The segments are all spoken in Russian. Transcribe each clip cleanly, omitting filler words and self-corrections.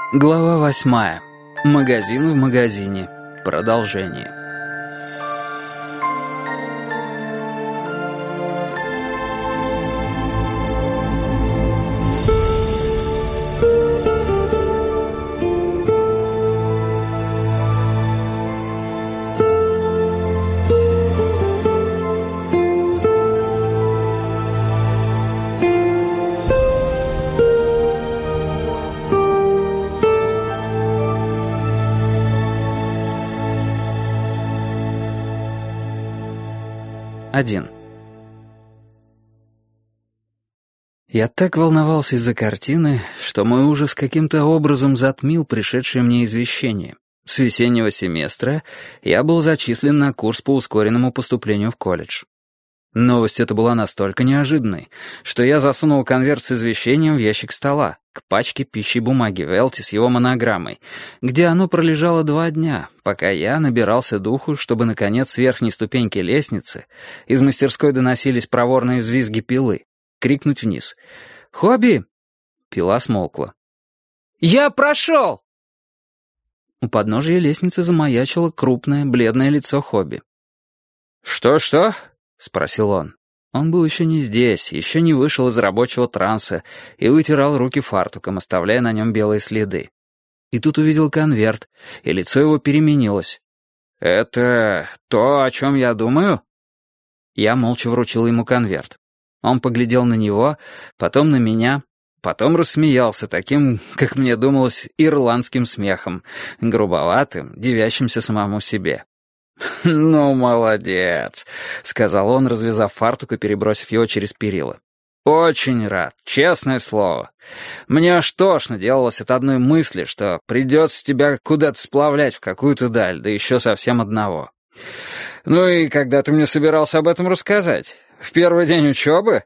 Глава 8. Магазин в магазине. Продолжение. Один. Я так волновался из-за картины, что мой ужас каким-то образом затмил пришедшее мне извещение. С весеннего семестра я был зачислен на курс по ускоренному поступлению в колледж. Новость эта была настолько неожиданной, что я засунул конверт с извещением в ящик стола, к пачке пищи бумаги Велти с его монограммой, где оно пролежало 2 дня, пока я набирался духу, чтобы, наконец, с верхней ступеньки лестницы, из мастерской доносились проворные взвизги пилы, крикнуть вниз: «Хобби!» Пила смолкла. «Я прошел!» У подножия лестницы замаячило крупное, бледное лицо Хобби. «Что-что?» — спросил он. Он был еще не здесь, еще не вышел из рабочего транса и вытирал руки фартуком, оставляя на нем белые следы. И тут увидел конверт, и лицо его переменилось. «Это то, о чем я думаю?» Я молча вручил ему конверт. Он поглядел на него, потом на меня, потом рассмеялся таким, как мне думалось, ирландским смехом, грубоватым, дивящимся самому себе. «Ну, молодец», — сказал он, развязав фартук и перебросив его через перила. «Очень рад, честное слово. Мне аж тошно делалось от одной мысли, что придется тебя куда-то сплавлять в какую-то даль, да еще совсем одного. Ну и когда ты мне собирался об этом рассказать? В первый день учебы?»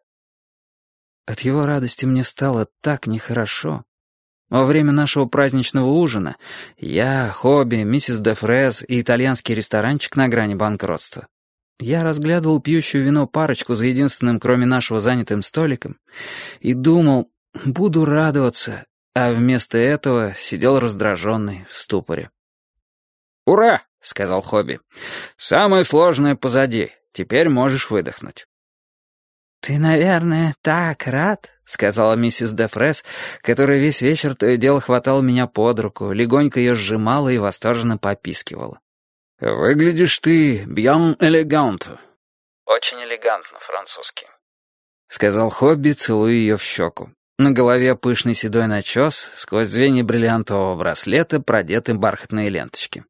От его радости мне стало так нехорошо. Во время нашего праздничного ужина я, Хобби, миссис де Фрез и итальянский ресторанчик на грани банкротства. Я разглядывал пьющую вино парочку за единственным, кроме нашего, занятым столиком и думал, буду радоваться, а вместо этого сидел раздраженный в ступоре. «Ура!» — сказал Хобби. «Самое сложное позади. Теперь можешь выдохнуть». «Ты, наверное, так рад», — сказала миссис де Фрез, которая весь вечер то и дело хватала меня под руку, легонько ее сжимала и восторженно попискивала. «Выглядишь ты bien élégante». «Очень элегантно, французский», — сказал Хобби, целуя ее в щеку. На голове пышный седой начес, сквозь звенья бриллиантового браслета продеты бархатные ленточки.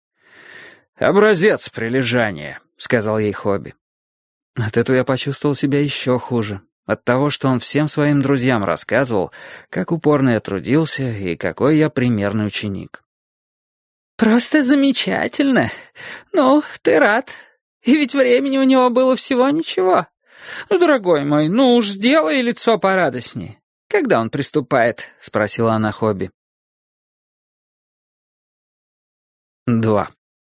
«Образец прилежания», — сказал ей Хобби. От этого я почувствовал себя еще хуже. От того, что он всем своим друзьям рассказывал, как упорно я трудился и какой я примерный ученик. «Просто замечательно. Ну, ты рад. И ведь времени у него было всего ничего. Ну, дорогой мой, ну уж сделай лицо порадостнее. Когда он приступает?» — спросила она Хобби. 2.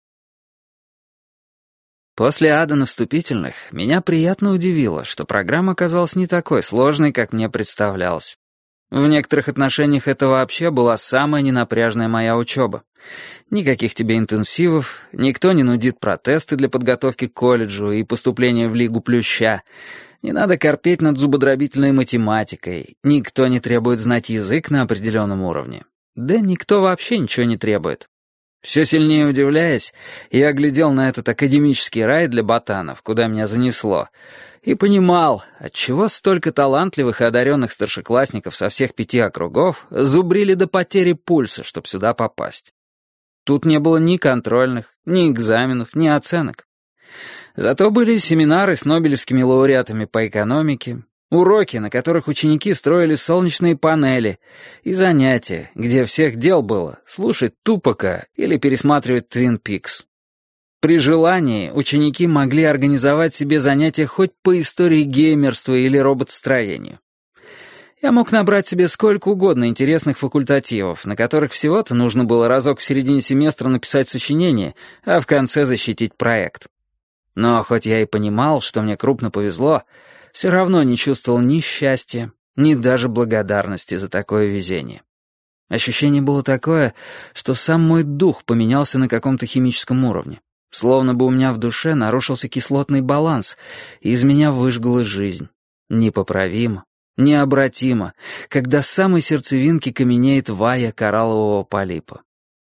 После ада на вступительных меня приятно удивило, что программа оказалась не такой сложной, как мне представлялось. В некоторых отношениях это вообще была самая ненапряжная моя учеба. Никаких тебе интенсивов, никто не нудит протесты для подготовки к колледжу и поступления в Лигу Плюща, не надо корпеть над зубодробительной математикой, никто не требует знать язык на определенном уровне. Да никто вообще ничего не требует. Все сильнее удивляясь, я глядел на этот академический рай для ботанов, куда меня занесло, и понимал, отчего столько талантливых и одаренных старшеклассников со всех 5 округов зубрили до потери пульса, чтобы сюда попасть. Тут не было ни контрольных, ни экзаменов, ни оценок. Зато были семинары с нобелевскими лауреатами по экономике, уроки, на которых ученики строили солнечные панели, и занятия, где всех дел было слушать Тупака или пересматривать Твин Пикс. При желании ученики могли организовать себе занятия хоть по истории геймерства или роботостроению. Я мог набрать себе сколько угодно интересных факультативов, на которых всего-то нужно было разок в середине семестра написать сочинение, а в конце защитить проект. Но хоть я и понимал, что мне крупно повезло, все равно не чувствовал ни счастья, ни даже благодарности за такое везение. Ощущение было такое, что сам мой дух поменялся на каком-то химическом уровне. Словно бы у меня в душе нарушился кислотный баланс, и из меня выжгла жизнь. Непоправимо, необратимо, когда с самой сердцевинки каменеет вая кораллового полипа.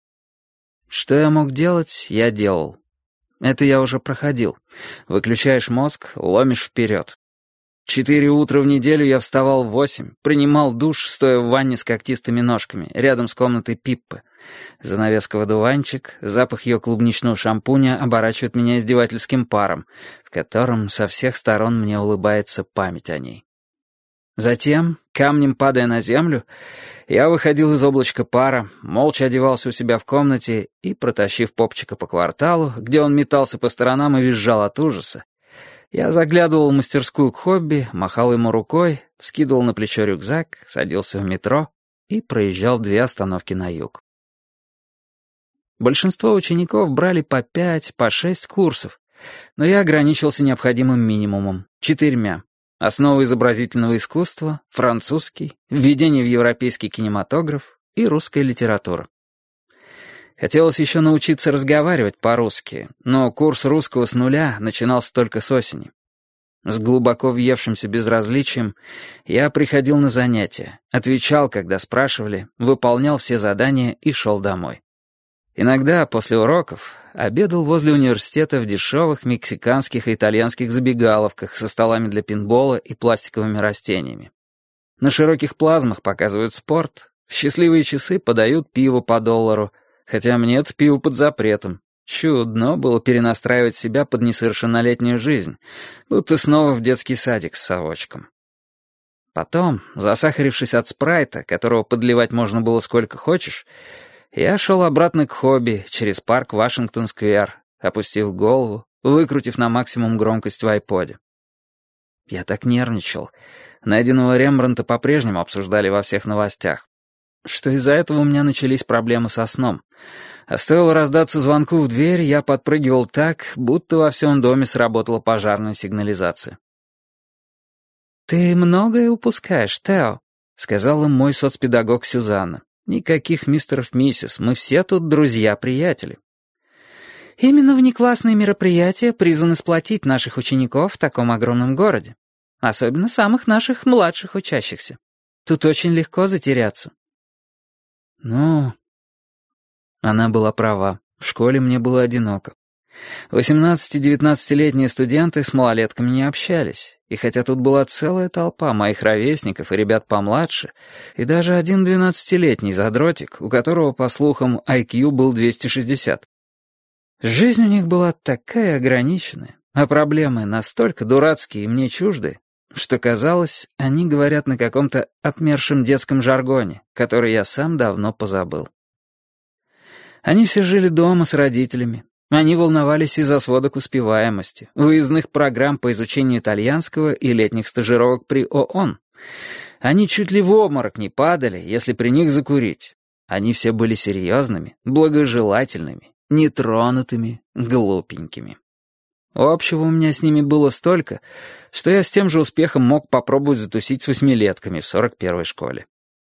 Что я мог делать, я делал. Это я уже проходил. Выключаешь мозг, ломишь вперед. 4 утра в неделю я вставал в 8, принимал душ, стоя в ванне с когтистыми ножками, рядом с комнатой Пиппы. Занавеска в одуванчик, запах ее клубничного шампуня оборачивает меня издевательским паром, в котором со всех сторон мне улыбается память о ней. Затем, камнем падая на землю, я выходил из облачка пара, молча одевался у себя в комнате и, протащив попчика по кварталу, где он метался по сторонам и визжал от ужаса, я заглядывал в мастерскую к хобби, махал ему рукой, вскидывал на плечо рюкзак, садился в метро и проезжал 2 остановки на юг. Большинство учеников брали по 5, по 6 курсов, но я ограничился необходимым минимумом — 4. Основы изобразительного искусства, французский, введение в европейский кинематограф и русская литература. Хотелось еще научиться разговаривать по-русски, но курс русского с нуля начинался только с осени. С глубоко въевшимся безразличием я приходил на занятия, отвечал, когда спрашивали, выполнял все задания и шел домой. Иногда, после уроков, обедал возле университета в дешевых мексиканских и итальянских забегаловках со столами для пейнтбола и пластиковыми растениями. На широких плазмах показывают спорт, в счастливые часы подают пиво по $1, хотя мне-то пиво под запретом. Чудно было перенастраивать себя под несовершеннолетнюю жизнь, будто снова в детский садик с совочком. Потом, засахарившись от спрайта, которого подливать можно было сколько хочешь, я шел обратно к хобби через парк Вашингтон-сквер, опустив голову, выкрутив на максимум громкость в айподе. Я так нервничал. Найденного Рембрандта по-прежнему обсуждали во всех новостях. Что из-за этого у меня начались проблемы со сном. А стоило раздаться звонку в дверь, я подпрыгивал так, будто во всем доме сработала пожарная сигнализация. «Ты многое упускаешь, Тео», — сказала мой соцпедагог Сюзанна. «Никаких мистеров-миссис, мы все тут друзья-приятели». «Именно внеклассные мероприятия призваны сплотить наших учеников в таком огромном городе. Особенно самых наших младших учащихся. Тут очень легко затеряться». Ну, она была права. В школе мне было одиноко. 18-19-летние студенты с малолетками не общались, и хотя тут была целая толпа моих ровесников и ребят помладше, и даже один 12-летний задротик, у которого, по слухам, IQ был 260. Жизнь у них была такая ограниченная, а проблемы настолько дурацкие и мне чужды, что, казалось, они говорят на каком-то отмершем детском жаргоне, который я сам давно позабыл. Они все жили дома с родителями. Они волновались из-за сводок успеваемости, выездных программ по изучению итальянского и летних стажировок при ООН. Они чуть ли в обморок не падали, если при них закурить. Они все были серьезными, благожелательными, нетронутыми, глупенькими. Общего у меня с ними было столько, что я с тем же успехом мог попробовать затусить с 8-летками в 41-й школе.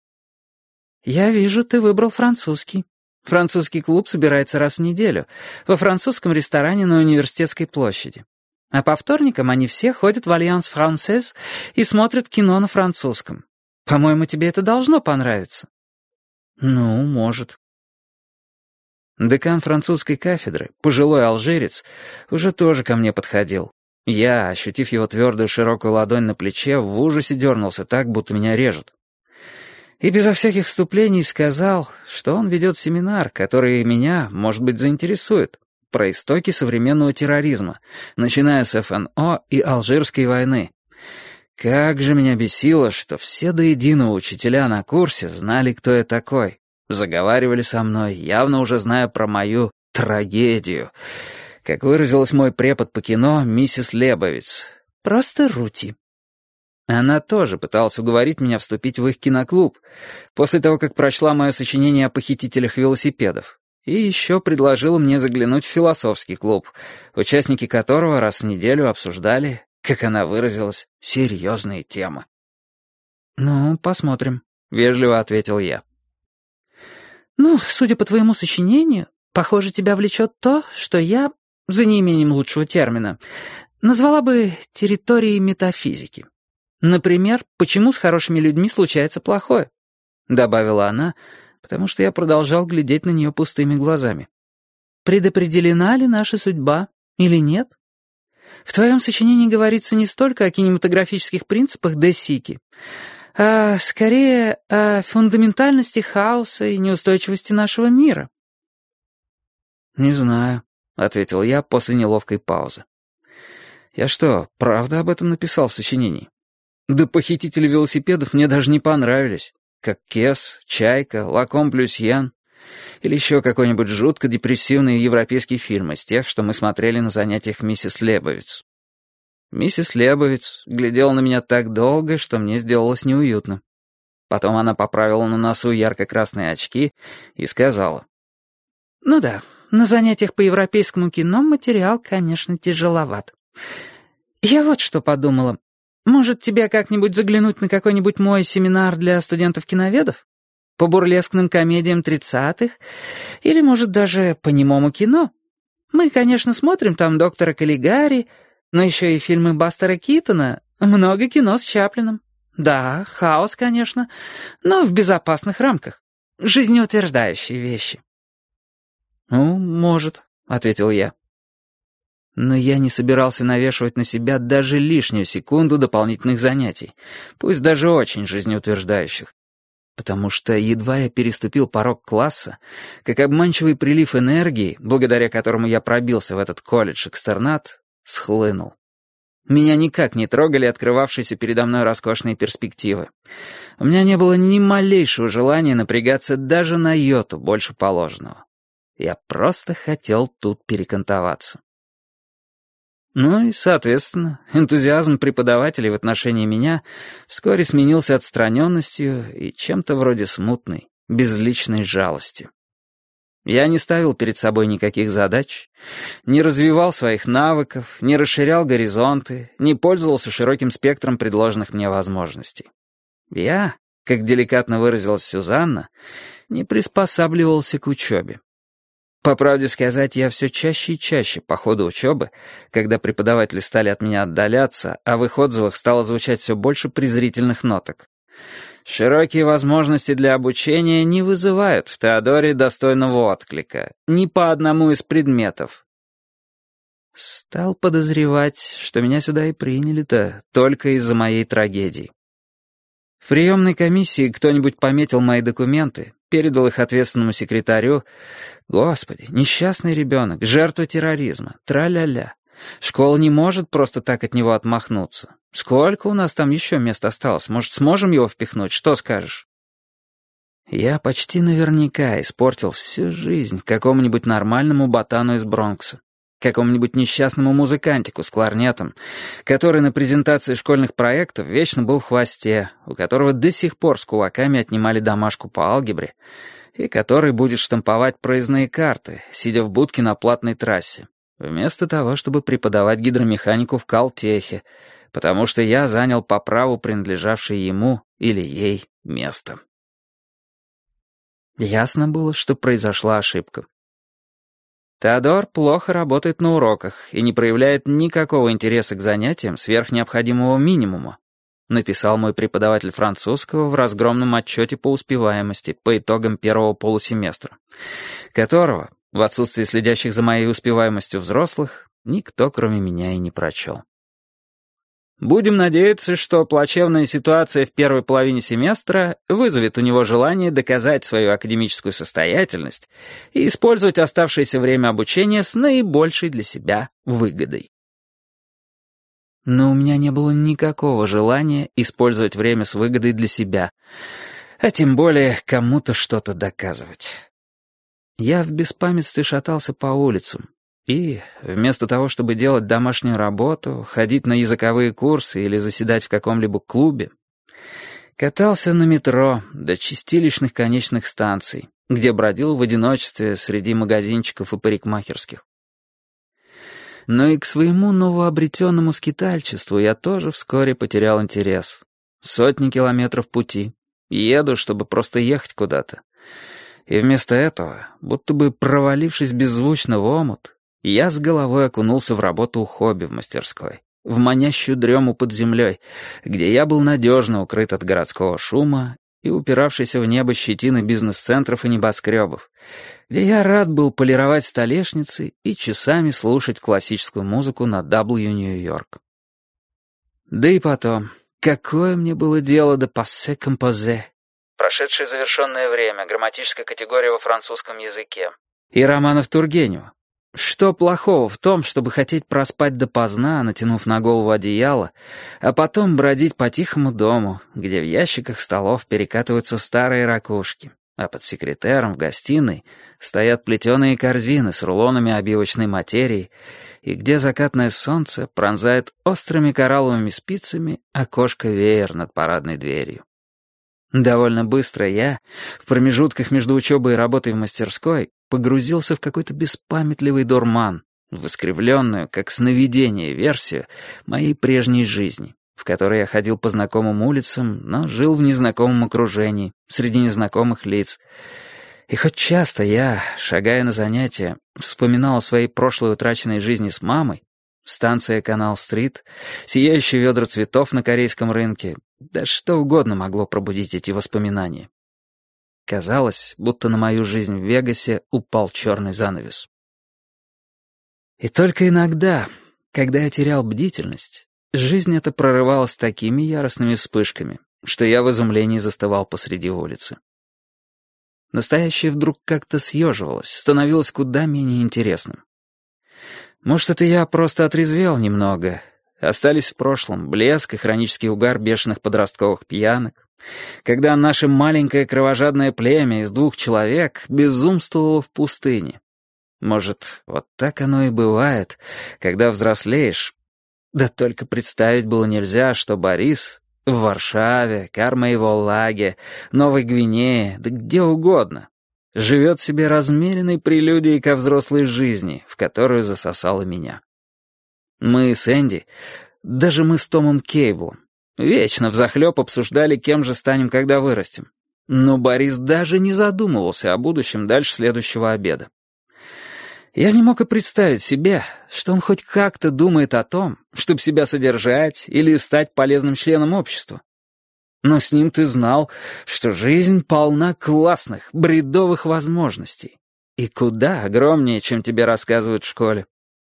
«Я вижу, ты выбрал французский. Французский клуб собирается раз в неделю, во французском ресторане на Университетской площади. А по вторникам они все ходят в Альянс Франсез и смотрят кино на французском. По-моему, тебе это должно понравиться». «Ну, может». Декан французской кафедры, пожилой алжирец, уже тоже ко мне подходил. Я, ощутив его твердую широкую ладонь на плече, в ужасе дернулся так, будто меня режут. И безо всяких вступлений сказал, что он ведет семинар, который меня, может быть, заинтересует, про истоки современного терроризма, начиная с ФНО и Алжирской войны. Как же меня бесило, что все до единого учителя на курсе знали, кто я такой. Заговаривали со мной, явно уже зная про мою трагедию. Как выразилась мой препод по кино, миссис Лебовиц. Просто Рути. Она тоже пыталась уговорить меня вступить в их киноклуб, после того, как прочла мое сочинение о похитителях велосипедов. И еще предложила мне заглянуть в философский клуб, участники которого раз в неделю обсуждали, как она выразилась, серьезные темы. «Ну, посмотрим», — вежливо ответил я. Судя по твоему сочинению, похоже, тебя влечет то, что я, за неимением лучшего термина, назвала бы территорией метафизики. Например, почему с хорошими людьми случается плохое?» — добавила она, потому что я продолжал глядеть на нее пустыми глазами. «Предопределена ли наша судьба или нет? В твоем сочинении говорится не столько о кинематографических принципах де Сики, а скорее о фундаментальности хаоса и неустойчивости нашего мира». «Не знаю», — ответил я после неловкой паузы. «Я что, правда об этом написал в сочинении? Да похитители велосипедов мне даже не понравились. Как Кес, Чайка, Лаком плюс Ян. Или еще какой-нибудь жутко депрессивный европейский фильм из тех, что мы смотрели на занятиях миссис Лебовиц. Миссис Лебовиц глядела на меня так долго, что мне сделалось неуютно. Потом она поправила на носу ярко-красные очки и сказала: «Ну да, на занятиях по европейскому кино материал, конечно, тяжеловат. Я вот что подумала. Может, тебе как-нибудь заглянуть на какой-нибудь мой семинар для студентов-киноведов? По бурлескным комедиям 30-х? Или, может, даже по немому кино? Мы, конечно, смотрим там «Доктора Каллигари», но еще и фильмы Бастера Китона, много кино с Чаплином. Да, хаос, конечно, но в безопасных рамках. Жизнеутверждающие вещи». «Ну, может», — ответил я. Но я не собирался навешивать на себя даже лишнюю секунду дополнительных занятий, пусть даже очень жизнеутверждающих. Потому что едва я переступил порог класса, как обманчивый прилив энергии, благодаря которому я пробился в этот колледж-экстернат, схлынул. Меня никак не трогали открывавшиеся передо мной роскошные перспективы. У меня не было ни малейшего желания напрягаться даже на йоту больше положенного. Я просто хотел тут перекантоваться. Ну и, соответственно, энтузиазм преподавателей в отношении меня вскоре сменился отстраненностью и чем-то вроде смутной, безличной жалостью. Я не ставил перед собой никаких задач, не развивал своих навыков, не расширял горизонты, не пользовался широким спектром предложенных мне возможностей. Я, как деликатно выразилась Сюзанна, не приспосабливался к учебе. По правде сказать, я все чаще и чаще по ходу учебы, когда преподаватели стали от меня отдаляться, а в их отзывах стало звучать все больше презрительных ноток. Широкие возможности для обучения не вызывают в Теодоре достойного отклика ни по одному из предметов. Стал подозревать, что меня сюда и приняли-то только из-за моей трагедии. В приемной комиссии кто-нибудь пометил мои документы, передал их ответственному секретарю. Господи, несчастный ребенок, жертва терроризма, тра-ля-ля. Школа не может просто так от него отмахнуться. Сколько у нас там еще мест осталось? Может, сможем его впихнуть? Что скажешь? Я почти наверняка испортил всю жизнь какому-нибудь нормальному ботану из Бронкса, какому-нибудь несчастному музыкантику с кларнетом, который на презентации школьных проектов вечно был в хвосте, у которого до сих пор с кулаками отнимали домашку по алгебре, и который будет штамповать проездные карты, сидя в будке на платной трассе, вместо того, чтобы преподавать гидромеханику в Калтехе, потому что я занял по праву принадлежавшее ему или ей место. Ясно было, что произошла ошибка. Теодор плохо работает на уроках и не проявляет никакого интереса к занятиям сверх необходимого минимума, написал мой преподаватель французского в разгромном отчете по успеваемости по итогам первого полусеместра, которого, в отсутствии следящих за моей успеваемостью взрослых, никто, кроме меня, и не прочел. Будем надеяться, что плачевная ситуация в первой половине семестра вызовет у него желание доказать свою академическую состоятельность и использовать оставшееся время обучения с наибольшей для себя выгодой. Но у меня не было никакого желания использовать время с выгодой для себя, а тем более кому-то что-то доказывать. Я в беспамятстве шатался по улицам, и, вместо того, чтобы делать домашнюю работу, ходить на языковые курсы или заседать в каком-либо клубе, катался на метро до чистилищных конечных станций, где бродил в одиночестве среди магазинчиков и парикмахерских. Но и к своему новообретенному скитальчеству я тоже вскоре потерял интерес. Сотни километров пути. Еду, чтобы просто ехать куда-то. И вместо этого, будто бы провалившись беззвучно в омут, я с головой окунулся в работу у хобби в мастерской, в манящую дрему под землей, где я был надежно укрыт от городского шума и упиравшийся в небо щетины бизнес-центров и небоскребов, где я рад был полировать столешницы и часами слушать классическую музыку на W Нью-Йорк. Да и потом, какое мне было дело до «passé composé», прошедшее завершенное время, грамматическая категория во французском языке, и романов Тургенева. Что плохого в том, чтобы хотеть проспать допоздна, натянув на голову одеяло, а потом бродить по тихому дому, где в ящиках столов перекатываются старые ракушки, а под секретером в гостиной стоят плетеные корзины с рулонами обивочной материи, и где закатное солнце пронзает острыми коралловыми спицами окошко-веер над парадной дверью. Довольно быстро я, в промежутках между учебой и работой в мастерской, погрузился в какой-то беспамятливый дурман, в искривленную, как сновидение, версию моей прежней жизни, в которой я ходил по знакомым улицам, но жил в незнакомом окружении, среди незнакомых лиц. И хоть часто я, шагая на занятия, вспоминал о своей прошлой утраченной жизни с мамой, станция Канал-стрит, сияющие ведра цветов на корейском рынке, да что угодно могло пробудить эти воспоминания. Казалось, будто на мою жизнь в Вегасе упал черный занавес. И только иногда, когда я терял бдительность, жизнь эта прорывалась такими яростными вспышками, что я в изумлении застывал посреди улицы. Настоящее вдруг как-то съеживалось, становилось куда менее интересным. Может, это я просто отрезвел немного. Остались в прошлом блеск и хронический угар бешеных подростковых пьянок, когда наше маленькое кровожадное племя из 2 человек безумствовало в пустыне. Может, вот так оно и бывает, когда взрослеешь. Да только представить было нельзя, что Борис в Варшаве, Кармейволлаге, Новой Гвинее, да где угодно, живет себе размеренной прелюдией ко взрослой жизни, в которую засосало меня. Мы с Энди, даже мы с Томом Кейблом, вечно взахлеб обсуждали, кем же станем, когда вырастем. Но Борис даже не задумывался о будущем дальше следующего обеда. Я не мог и представить себе, что он хоть как-то думает о том, чтобы себя содержать или стать полезным членом общества. Но с ним ты знал, что жизнь полна классных, бредовых возможностей. И куда огромнее, чем тебе рассказывают в школе.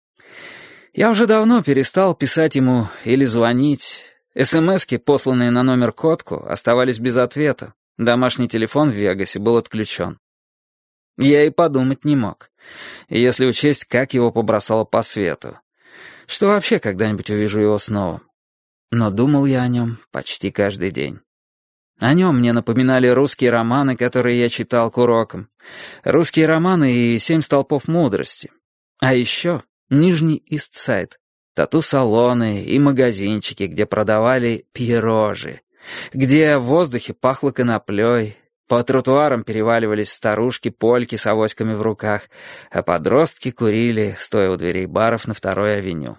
Я уже давно перестал писать ему или звонить. СМСки, посланные на номер Котку, оставались без ответа. Домашний телефон в Вегасе был отключен. Я и подумать не мог. И если учесть, как его побросало по свету. Что вообще когда-нибудь увижу его снова. Но думал я о нем почти каждый день. О нем мне напоминали русские романы, которые я читал к урокам. Русские романы и «Семь столпов мудрости». А еще Нижний Ист-Сайд, тату-салоны и магазинчики, где продавали пирожи, где в воздухе пахло коноплей, по тротуарам переваливались старушки-польки с авоськами в руках, а подростки курили, стоя у дверей баров на 2-й авеню.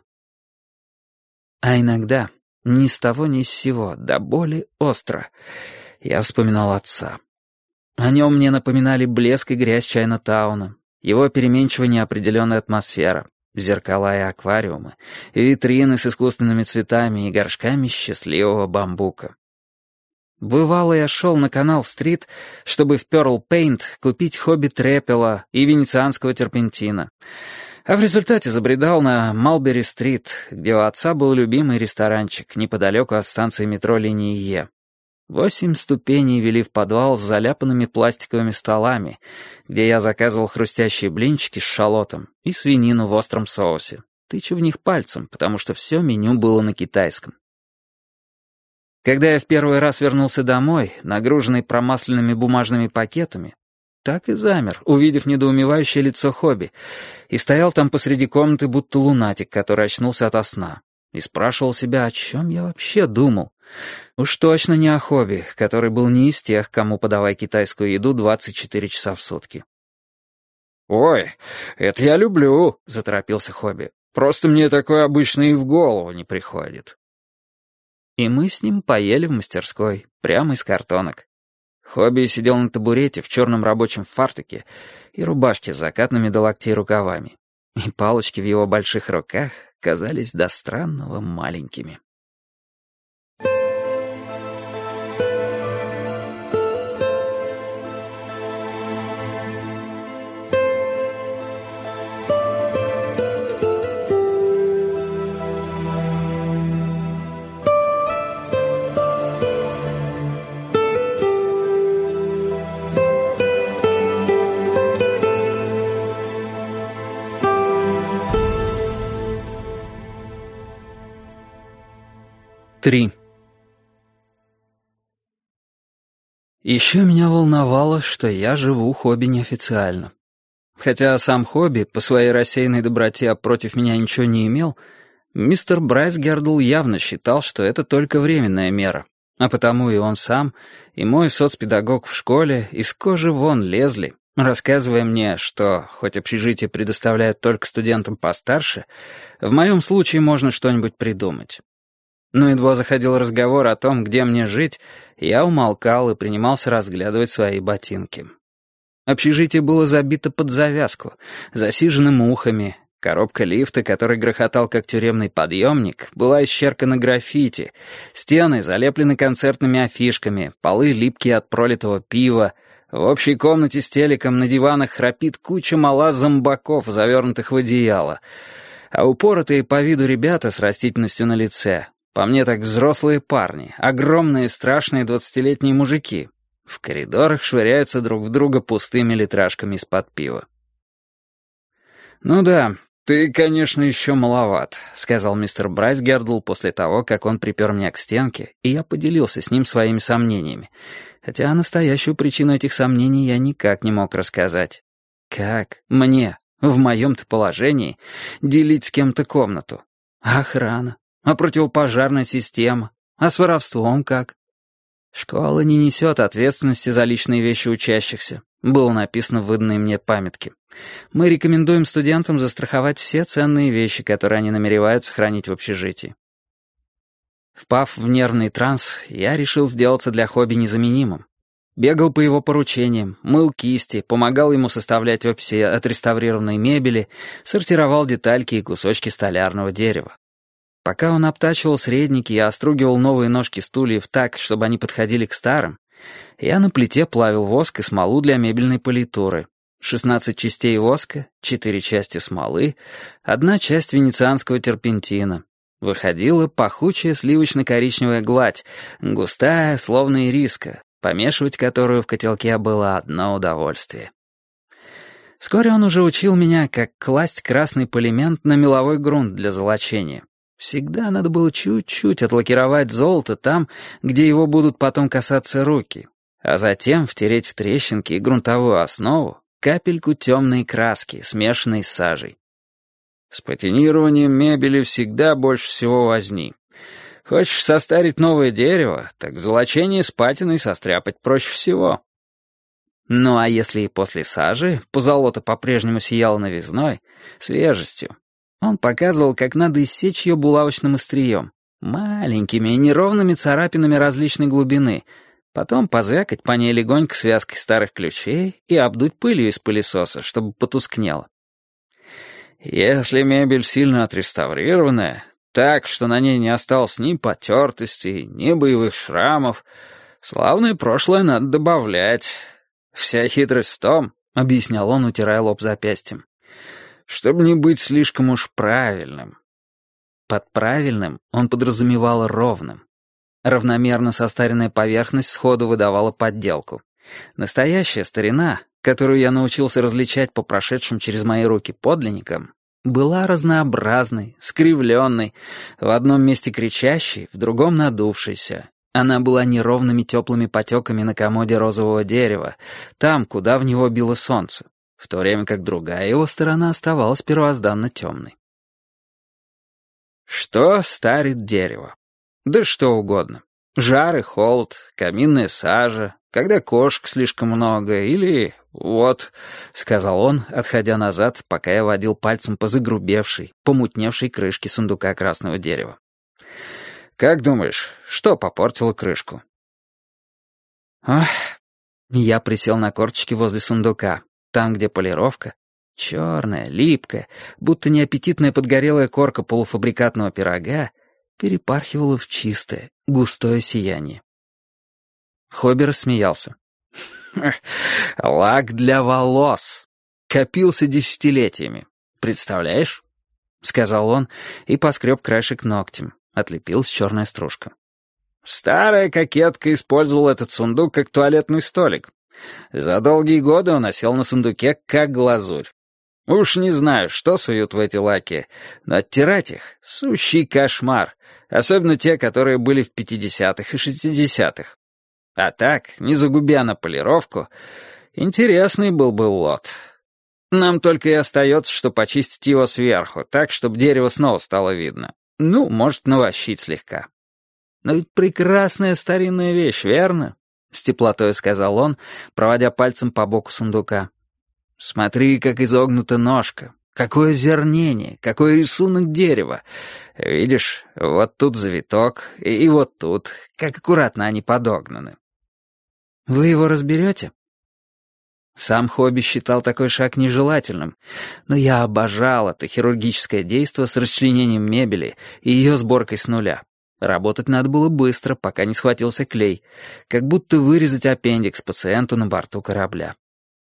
А иногда, ни с того ни с сего, до боли остро, я вспоминал отца. О нем мне напоминали блеск и грязь Чайна-тауна, его переменчиво неопределенная атмосфера, зеркала и аквариумы, витрины с искусственными цветами и горшками счастливого бамбука. Бывало, я шел на Канал-стрит, чтобы в Pearl Paint купить хобби Треппела и венецианского терпентина, а в результате забредал на Малбери-стрит, где у отца был любимый ресторанчик неподалеку от станции метро линии Е. 8 ступеней вели в подвал с заляпанными пластиковыми столами, где я заказывал хрустящие блинчики с шалотом и свинину в остром соусе, тыча в них пальцем, потому что все меню было на китайском. Когда я в первый раз вернулся домой, нагруженный промасленными бумажными пакетами, так и замер, увидев недоумевающее лицо хобби, и стоял там посреди комнаты, будто лунатик, который очнулся ото сна, и спрашивал себя, о чем я вообще думал. Уж точно не о хобби, который был не из тех, кому подавай китайскую еду 24 часа в сутки. «Ой, это я люблю», — заторопился хобби. «Просто мне такое обычно и в голову не приходит». И мы с ним поели в мастерской, прямо из картонок. Хобби сидел на табурете в черном рабочем фартуке и рубашке с закатными до локтей рукавами, и палочки в его больших руках казались до странного маленькими. Три. Еще меня волновало, что я живу хобби неофициально. Хотя сам хобби по своей рассеянной доброте против меня ничего не имел, мистер Брайсгердл явно считал, что это только временная мера, а потому и он сам, и мой соцпедагог в школе из кожи вон лезли, рассказывая мне, что, хоть общежитие предоставляют только студентам постарше, в моем случае можно что-нибудь придумать. Но едва заходил разговор о том, где мне жить, я умолкал и принимался разглядывать свои ботинки. Общежитие было забито под завязку, засижено мухами. Коробка лифта, который грохотал как тюремный подъемник, была исчеркана граффити, стены залеплены концертными афишками, полы липкие от пролитого пива. В общей комнате с телеком на диванах храпит куча мала зомбаков, завернутых в одеяло. А упоротые по виду ребята с растительностью на лице — по мне так взрослые парни, огромные страшные 20-летние мужики. В коридорах швыряются друг в друга пустыми литражками из-под пива. «Ну да, ты, конечно, еще маловат», — сказал мистер Брайсгердл после того, как он припер меня к стенке, и я поделился с ним своими сомнениями, хотя настоящую причину этих сомнений я никак не мог рассказать. Как мне, в моем-то положении, делить с кем-то комнату? Охрана? А противопожарная система? А с воровством как? Школа не несет ответственности за личные вещи учащихся, было написано в выданной мне памятке. Мы рекомендуем студентам застраховать все ценные вещи, которые они намереваются хранить в общежитии. Впав в нервный транс, я решил сделаться для хобби незаменимым. Бегал по его поручениям, мыл кисти, помогал ему составлять описи отреставрированной мебели, сортировал детальки и кусочки столярного дерева. Пока он обтачивал средники и остругивал новые ножки стульев так, чтобы они подходили к старым, я на плите плавил воск и смолу для мебельной политуры. 16 частей воска, 4 части смолы, 1 часть венецианского терпентина. Выходила пахучая сливочно-коричневая гладь, густая, словно ириска, помешивать которую в котелке было одно удовольствие. Вскоре он уже учил меня, как класть красный полимент на меловой грунт для золочения. Всегда надо было чуть-чуть отлакировать золото там, где его будут потом касаться руки, а затем втереть в трещинки и грунтовую основу капельку темной краски, смешанной с сажей. С патинированием мебели всегда больше всего возни. Хочешь состарить новое дерево, так золочение с патиной состряпать проще всего. Ну а если и после сажи позолота по-прежнему сияла новизной, свежестью, он показывал, как надо иссечь ее булавочным острием, маленькими и неровными царапинами различной глубины, потом позвякать по ней легонько связкой старых ключей и обдуть пылью из пылесоса, чтобы потускнело. Если мебель сильно отреставрированная, так, что на ней не осталось ни потертостей, ни боевых шрамов, славное прошлое надо добавлять. Вся хитрость в том, — объяснял он, утирая лоб запястьем, чтобы не быть слишком уж правильным. Под правильным он подразумевал ровным. Равномерно состаренная поверхность сходу выдавала подделку. Настоящая старина, которую я научился различать по прошедшим через мои руки подлинникам, была разнообразной, скривленной, в одном месте кричащей, в другом надувшейся. Она была неровными теплыми потеками на комоде розового дерева, там, куда в него било солнце, в то время как другая его сторона оставалась первозданно темной. Что старит дерево? Да что угодно. Жар и холод, каминная сажа, когда кошек слишком много, или... «Вот», — сказал он, отходя назад, пока я водил пальцем по загрубевшей, помутневшей крышке сундука красного дерева. «Как думаешь, что попортило крышку?» «Ах, Я присел на корточки возле сундука, там, где полировка, черная, липкая, будто неаппетитная подгорелая корка полуфабрикатного пирога, перепархивала в чистое, густое сияние. Хобби рассмеялся. «Лак для волос. Копился десятилетиями. Представляешь?» — сказал он и поскреб краешек ногтем. Отлепилась черная стружка. «Старая кокетка использовала этот сундук как туалетный столик. За долгие годы он осел на сундуке как глазурь. Уж не знаю, что суют в эти лаки, но оттирать их — сущий кошмар, особенно те, которые были в 50-х и 60-х. А так, не загубя на полировку, интересный был бы лот. Нам только и остается, что почистить его сверху, так, чтобы дерево снова стало видно. Ну, может, навощить слегка. Но ведь прекрасная старинная вещь, верно?» — с теплотой сказал он, проводя пальцем по боку сундука. «Смотри, как изогнута ножка. Какое зернение, какой рисунок дерева. Видишь, вот тут завиток, и вот тут, как аккуратно они подогнаны». «Вы его разберете?» Сам Хобби считал такой шаг нежелательным, но я обожал это хирургическое действо с расчленением мебели и ее сборкой с нуля. Работать надо было быстро, пока не схватился клей, как будто вырезать аппендикс пациенту на борту корабля.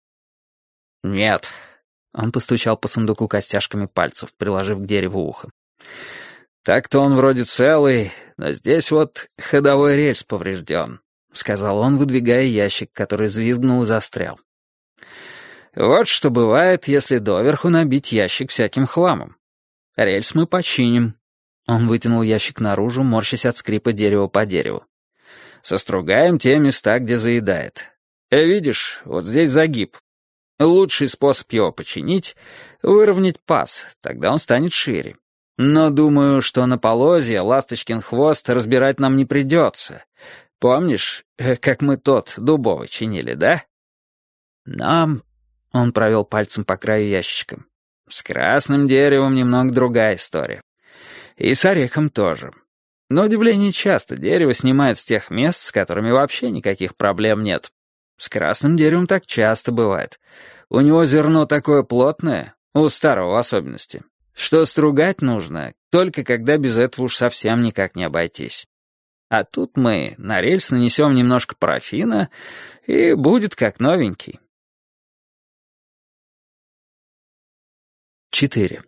«Нет», — он постучал по сундуку костяшками пальцев, приложив к дереву ухо. «Так-то он вроде целый, но здесь вот ходовой рельс поврежден», — сказал он, выдвигая ящик, который взвизгнул и застрял. «Вот что бывает, если доверху набить ящик всяким хламом. Рельс мы починим». Он вытянул ящик наружу, морщась от скрипа дерева по дереву. «Состругаем те места, где заедает. Видишь, вот здесь загиб. Лучший способ его починить — выровнять паз, тогда он станет шире. Но думаю, что на полозье ласточкин хвост разбирать нам не придется. Помнишь, как мы тот дубовый чинили, да?» «Нам...» — он провел пальцем по краю ящичка. «С красным деревом немного другая история. И с орехом тоже. На удивление часто дерево снимают с тех мест, с которыми вообще никаких проблем нет. С красным деревом так часто бывает. У него зерно такое плотное, у старого в особенности, что стругать нужно, только когда без этого уж совсем никак не обойтись. А тут мы на рельс нанесем немножко парафина, и будет как новенький». 4.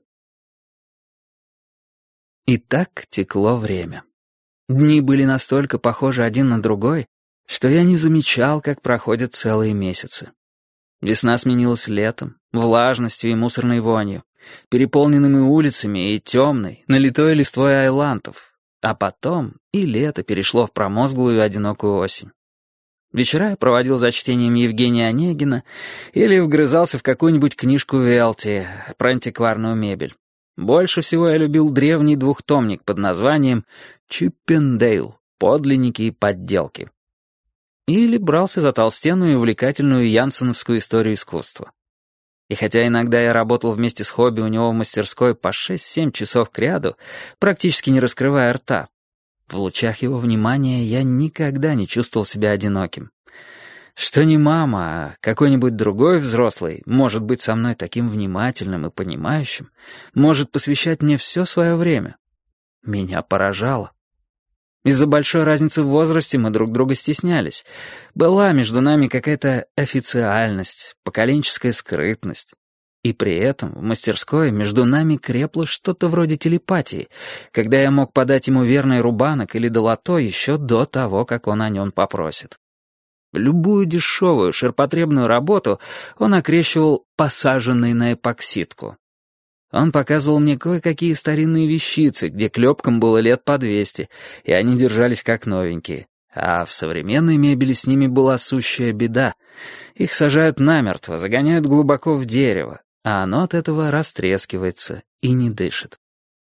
И так текло время. Дни были настолько похожи один на другой, что я не замечал, как проходят целые месяцы. Весна сменилась летом, влажностью и мусорной вонью, переполненными улицами и темной, налитой листвой айлантов, а потом и лето перешло в промозглую и одинокую осень. Вечера я проводил за чтением Евгения Онегина или вгрызался в какую-нибудь книжку Велти про антикварную мебель. Больше всего я любил древний двухтомник под названием «Чиппендейл. Подлинники и подделки». Или брался за толстенную и увлекательную янсеновскую историю искусства. И хотя иногда я работал вместе с Хобби у него в мастерской по 6-7 часов кряду, практически не раскрывая рта, в лучах его внимания я никогда не чувствовал себя одиноким. Что не мама, а какой-нибудь другой взрослый может быть со мной таким внимательным и понимающим, может посвящать мне все свое время. Меня поражало. Из-за большой разницы в возрасте мы друг друга стеснялись. Была между нами какая-то официальность, поколенческая скрытность. И при этом в мастерской между нами крепло что-то вроде телепатии, когда я мог подать ему верный рубанок или долото еще до того, как он о нем попросит. Любую дешевую ширпотребную работу он окрещивал «посаженной на эпоксидку». Он показывал мне кое-какие старинные вещицы, где клепкам было лет по 200, и они держались как новенькие. А в современной мебели с ними была сущая беда. Их сажают намертво, загоняют глубоко в дерево, а оно от этого растрескивается и не дышит.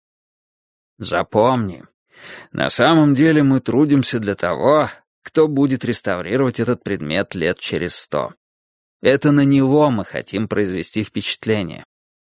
Запомни, на самом деле мы трудимся для того, кто будет реставрировать этот предмет лет через 100. Это на него мы хотим произвести впечатление.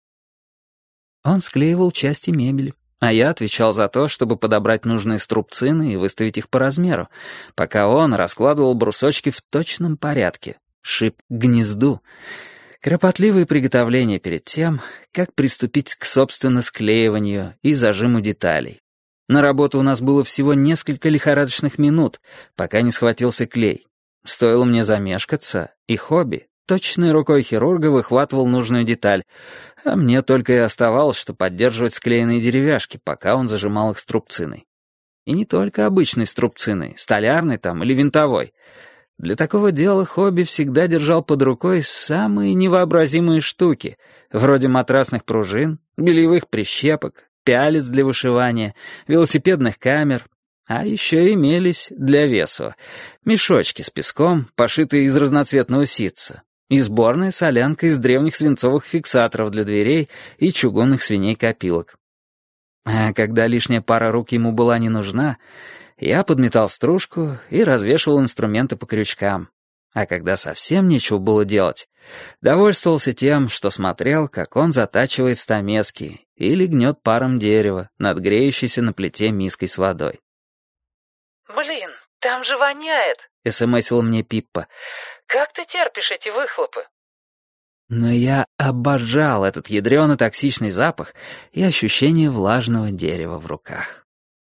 Он склеивал части мебели, а я отвечал за то, чтобы подобрать нужные струбцины и выставить их по размеру, пока он раскладывал брусочки в точном порядке, шип к гнезду. Кропотливые приготовления перед тем, как приступить к собственно склеиванию и зажиму деталей. На работу у нас было всего несколько лихорадочных минут, пока не схватился клей. Стоило мне замешкаться, и Хобби точной рукой хирурга выхватывал нужную деталь, а мне только и оставалось, что поддерживать склеенные деревяшки, пока он зажимал их струбциной. И не только обычной струбциной, столярной там или винтовой. Для такого дела Хобби всегда держал под рукой самые невообразимые штуки, вроде матрасных пружин, бельевых прищепок, пялец для вышивания, велосипедных камер, а еще имелись для весу мешочки с песком, пошитые из разноцветного ситца, и сборная солянка из древних свинцовых фиксаторов для дверей и чугунных свиней-копилок. А когда лишняя пара рук ему была не нужна, я подметал стружку и развешивал инструменты по крючкам. А когда совсем нечего было делать, довольствовался тем, что смотрел, как он затачивает стамески или гнет паром дерева над греющейся на плите миской с водой. «Блин, там же воняет!» — смсила мне Пиппа. «Как ты терпишь эти выхлопы?» Но я обожал этот ядрёный токсичный запах и ощущение влажного дерева в руках.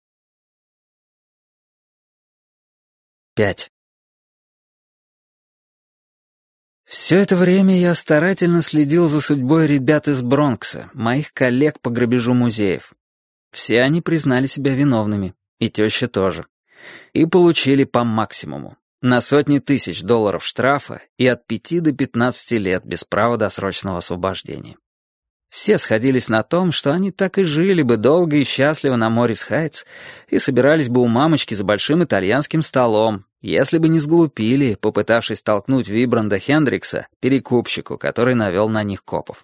5. Все это время я старательно следил за судьбой ребят из Бронкса, моих коллег по грабежу музеев. Все они признали себя виновными, и теща тоже. И получили по максимуму. На сотни тысяч долларов штрафа и от 5 до 15 лет без права досрочного освобождения. Все сходились на том, что они так и жили бы долго и счастливо на Моррис-Хайтс и собирались бы у мамочки за большим итальянским столом, если бы не сглупили, попытавшись толкнуть Вибранда Хендрикса, перекупщику, который навел на них копов.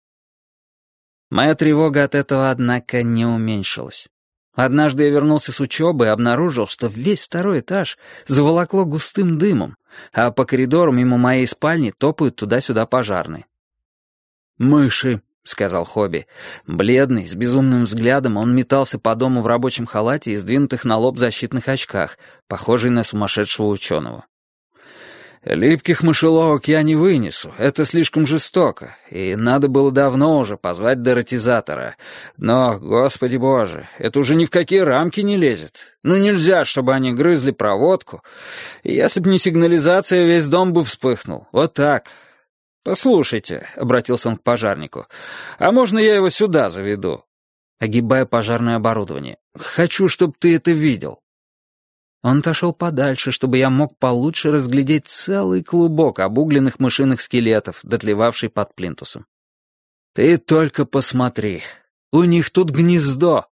Моя тревога от этого, однако, не уменьшилась. Однажды я вернулся с учебы и обнаружил, что весь второй этаж заволокло густым дымом, а по коридору мимо моей спальни топают туда-сюда пожарные. «Мыши», — сказал Хобби. Бледный, с безумным взглядом, он метался по дому в рабочем халате и сдвинутых на лоб защитных очках, похожий на сумасшедшего ученого. «Липких мышеловок я не вынесу, это слишком жестоко, и надо было давно уже позвать дератизатора. Но, господи боже, это уже ни в какие рамки не лезет. Ну нельзя, чтобы они грызли проводку. И если б не сигнализация, весь дом бы вспыхнул. Вот так. Послушайте», — обратился он к пожарнику, — «а можно я его сюда заведу?» Огибая пожарное оборудование. «Хочу, чтобы ты это видел». Он отошел подальше, чтобы я мог получше разглядеть целый клубок обугленных мышиных скелетов, дотлевавший под плинтусом. «Ты только посмотри. У них тут гнездо!»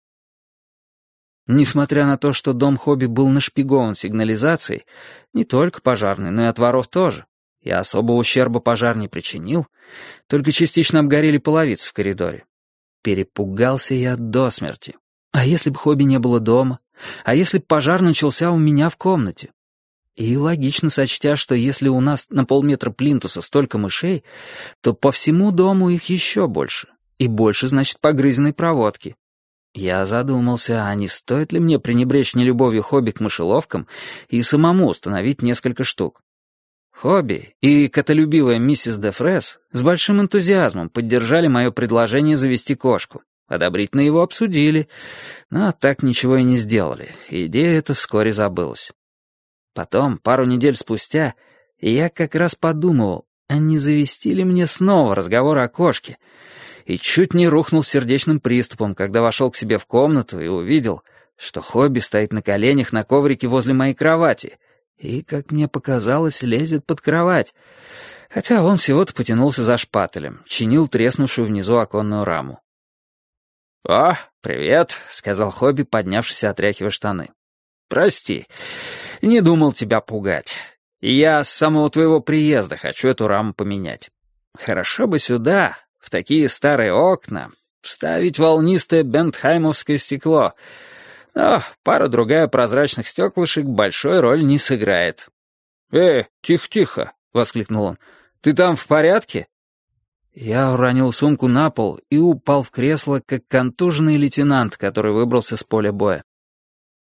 Несмотря на то, что дом Хобби был нашпигован сигнализацией, не только пожарной, но и от воров тоже, я особого ущерба пожар не причинил, только частично обгорели половицы в коридоре. Перепугался я до смерти. А если бы Хобби не было дома? А если б пожар начался у меня в комнате? И логично сочтя, что если у нас на полметра плинтуса столько мышей, то по всему дому их еще больше. И больше, значит, погрызенной проводки. Я задумался, а не стоит ли мне пренебречь нелюбовью Хобби к мышеловкам и самому установить несколько штук. Хобби и котолюбивая миссис де Фрес с большим энтузиазмом поддержали мое предложение завести кошку. Одобрительно его обсудили, но так ничего и не сделали. Идея эта вскоре забылась. Потом, пару недель спустя, я как раз подумывал, а не завести ли мне снова разговор о кошке, и чуть не рухнул сердечным приступом, когда вошел к себе в комнату и увидел, что Хобби стоит на коленях на коврике возле моей кровати и, как мне показалось, лезет под кровать, хотя он всего-то потянулся за шпателем, чинил треснувшую внизу оконную раму. «О, привет», — сказал Хобби, поднявшись и отряхивая штаны. «Прости, не думал тебя пугать. Я с самого твоего приезда хочу эту раму поменять. Хорошо бы сюда, в такие старые окна, вставить волнистое бентхаймовское стекло. Но пара-другая прозрачных стеклышек большой роли не сыграет». Тихо-тихо», — воскликнул он. «Ты там в порядке?» Я уронил сумку на пол и упал в кресло, как контуженный лейтенант, который выбрался с поля боя.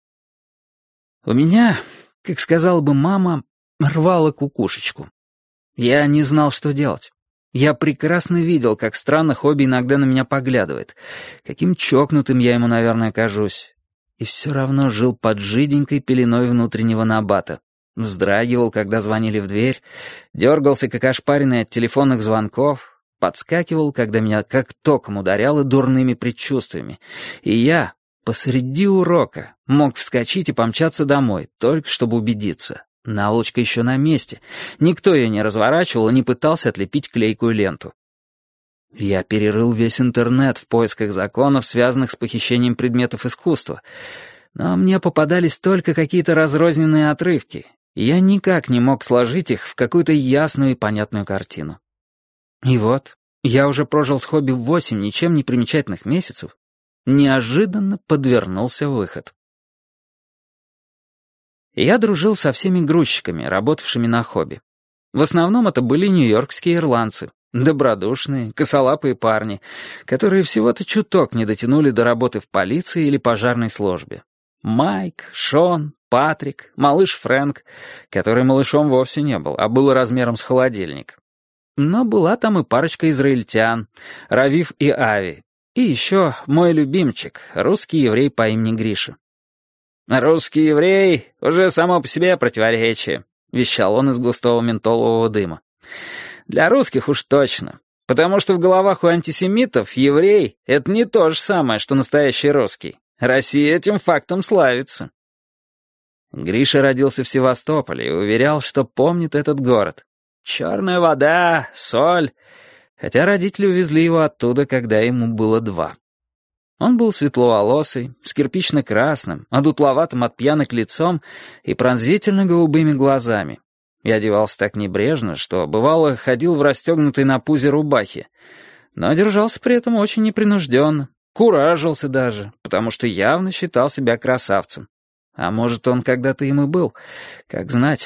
У меня, как сказала бы мама, рвало кукушечку. Я не знал, что делать. Я прекрасно видел, как странно хобби иногда на меня поглядывает. Каким чокнутым я ему, наверное, кажусь. И все равно жил под жиденькой пеленой внутреннего набата. Вздрагивал, когда звонили в дверь, дергался, как ошпаренный от телефонных звонков, подскакивал, когда меня как током ударяло дурными предчувствиями. И я, посреди урока, мог вскочить и помчаться домой, только чтобы убедиться. Наволочка еще на месте. Никто ее не разворачивал и не пытался отлепить клейкую ленту. Я перерыл весь интернет в поисках законов, связанных с похищением предметов искусства. Но мне попадались только какие-то разрозненные отрывки, и я никак не мог сложить их в какую-то ясную и понятную картину. И вот, я уже прожил с хобби 8 ничем не примечательных месяцев, неожиданно подвернулся выход. Я дружил со всеми грузчиками, работавшими на хобби. В основном это были нью-йоркские ирландцы, добродушные, косолапые парни, которые всего-то чуток не дотянули до работы в полиции или пожарной службе. Майк, Шон, Патрик, малыш Фрэнк, который малышом вовсе не был, а был размером с холодильник. Но была там и парочка израильтян, Равив и Ави, и еще мой любимчик, русский еврей по имени Гриша. «Русский еврей — уже само по себе противоречие», — вещал он из густого ментолового дыма. «Для русских уж точно, потому что в головах у антисемитов еврей — это не то же самое, что настоящий русский. Россия этим фактом славится». Гриша родился в Севастополе и уверял, что помнит этот город. Черная вода, соль, хотя родители увезли его оттуда, когда ему было 2. Он был светловолосый, с кирпично-красным, одутловатым от пьянок лицом и пронзительно-голубыми глазами. И одевался так небрежно, что, бывало, ходил в расстегнутой на пузе рубахе, но держался при этом очень непринужденно, куражился даже, потому что явно считал себя красавцем. А может, он когда-то им и был, как знать.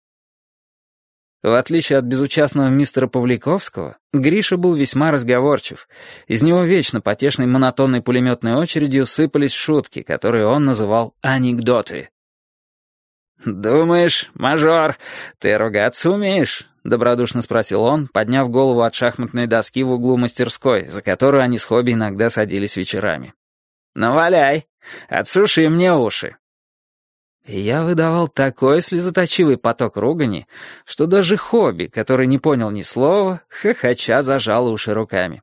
В отличие от безучастного мистера Павликовского, Гриша был весьма разговорчив. Из него вечно потешной монотонной пулеметной очередью сыпались шутки, которые он называл анекдоты. «Думаешь, мажор, ты ругаться умеешь?» — добродушно спросил он, подняв голову от шахматной доски в углу мастерской, за которую они с хобби иногда садились вечерами. «Ну, валяй, отсуши мне уши». И я выдавал такой слезоточивый поток ругани, что даже хобби, который не понял ни слова, хохоча зажал уши руками.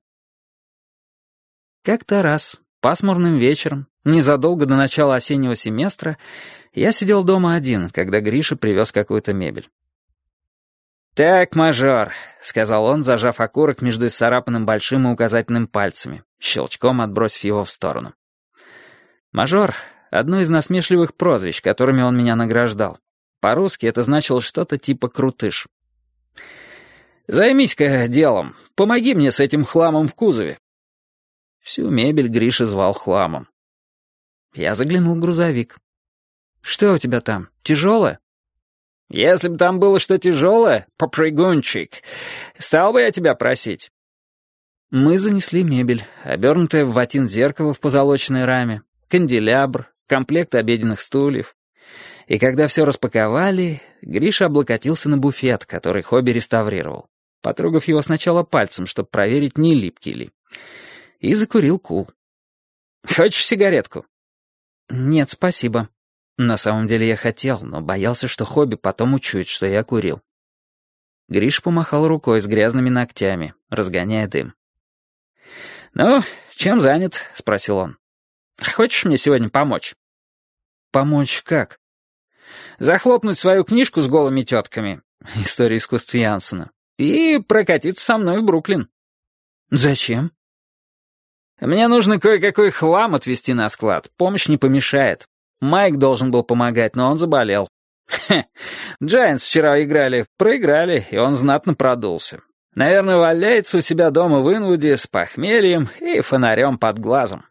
Как-то раз, пасмурным вечером, незадолго до начала осеннего семестра, я сидел дома один, когда Гриша привез какую-то мебель. «Так, мажор», — сказал он, зажав окурок между исцарапанным большим и указательным пальцами, щелчком отбросив его в сторону. «Мажор» — одно из насмешливых прозвищ, которыми он меня награждал. По-русски это значило что-то типа «крутыш». «Займись-ка делом, помоги мне с этим хламом в кузове». Всю мебель Гриша звал хламом. Я заглянул в грузовик. «Что у тебя там, тяжелое?» «Если бы там было что тяжелое, попрыгунчик, стал бы я тебя просить». Мы занесли мебель, обернутое в ватин зеркало в позолоченной раме, канделябр, комплект обеденных стульев. И когда все распаковали, Гриша облокотился на буфет, который хобби реставрировал, потрогав его сначала пальцем, чтобы проверить, не липкий ли, и закурил кул. «Хочешь сигаретку?» «Нет, спасибо». На самом деле я хотел, но боялся, что хобби потом учует, что я курил. Гриша помахал рукой с грязными ногтями, разгоняя дым. «Ну, чем занят?» — спросил он. «Хочешь мне сегодня помочь?» «Помочь как?» «Захлопнуть свою книжку с голыми тетками. История искусств Янсена. И прокатиться со мной в Бруклин». «Зачем?» «Мне нужно кое-какой хлам отвезти на склад. Помощь не помешает. Майк должен был помогать, но он заболел. Giants вчера играли, проиграли, и он знатно продулся. Наверное, валяется у себя дома в Инвуде с похмельем и фонарем под глазом».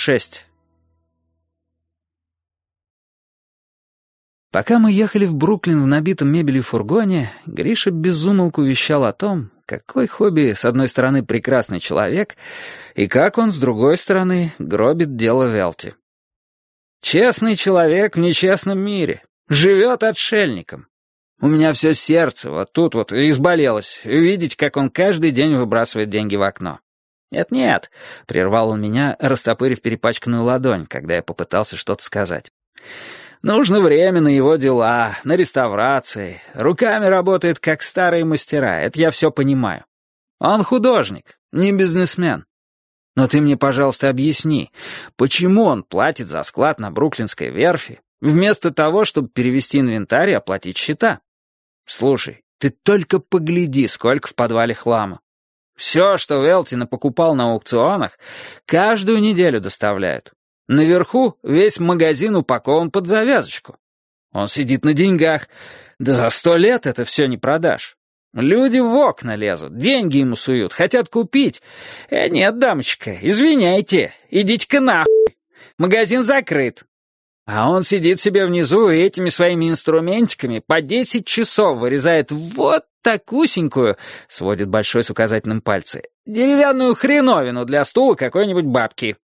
6. Пока мы ехали в Бруклин в набитом мебелью фургоне, Гриша без умолку вещал о том, какой Хобби, с одной стороны, прекрасный человек, и как он, с другой стороны, гробит дело Велти. «Честный человек в нечестном мире. Живет отшельником. У меня все сердце вот тут вот изболелось, видеть, как он каждый день выбрасывает деньги в окно». «Нет-нет», — прервал он меня, растопырив перепачканную ладонь, когда я попытался что-то сказать. «Нужно время на его дела, на реставрации. Руками работает, как старые мастера, это я все понимаю. Он художник, не бизнесмен. Но ты мне, пожалуйста, объясни, почему он платит за склад на Бруклинской верфи, вместо того, чтобы перевести инвентарь и оплатить счета? Слушай, ты только погляди, сколько в подвале хлама. Все, что Велти покупал на аукционах, каждую неделю доставляют. Наверху весь магазин упакован под завязочку. Он сидит на деньгах. Да за 100 лет это все не продашь. Люди в окна лезут, деньги ему суют, хотят купить. Нет, дамочка, извиняйте, идите-ка нахуй. Магазин закрыт. А он сидит себе внизу и этими своими инструментиками по 10 часов вырезает вот такусенькую, сводит большой с указательным пальцем, деревянную хреновину для стула какой-нибудь бабки.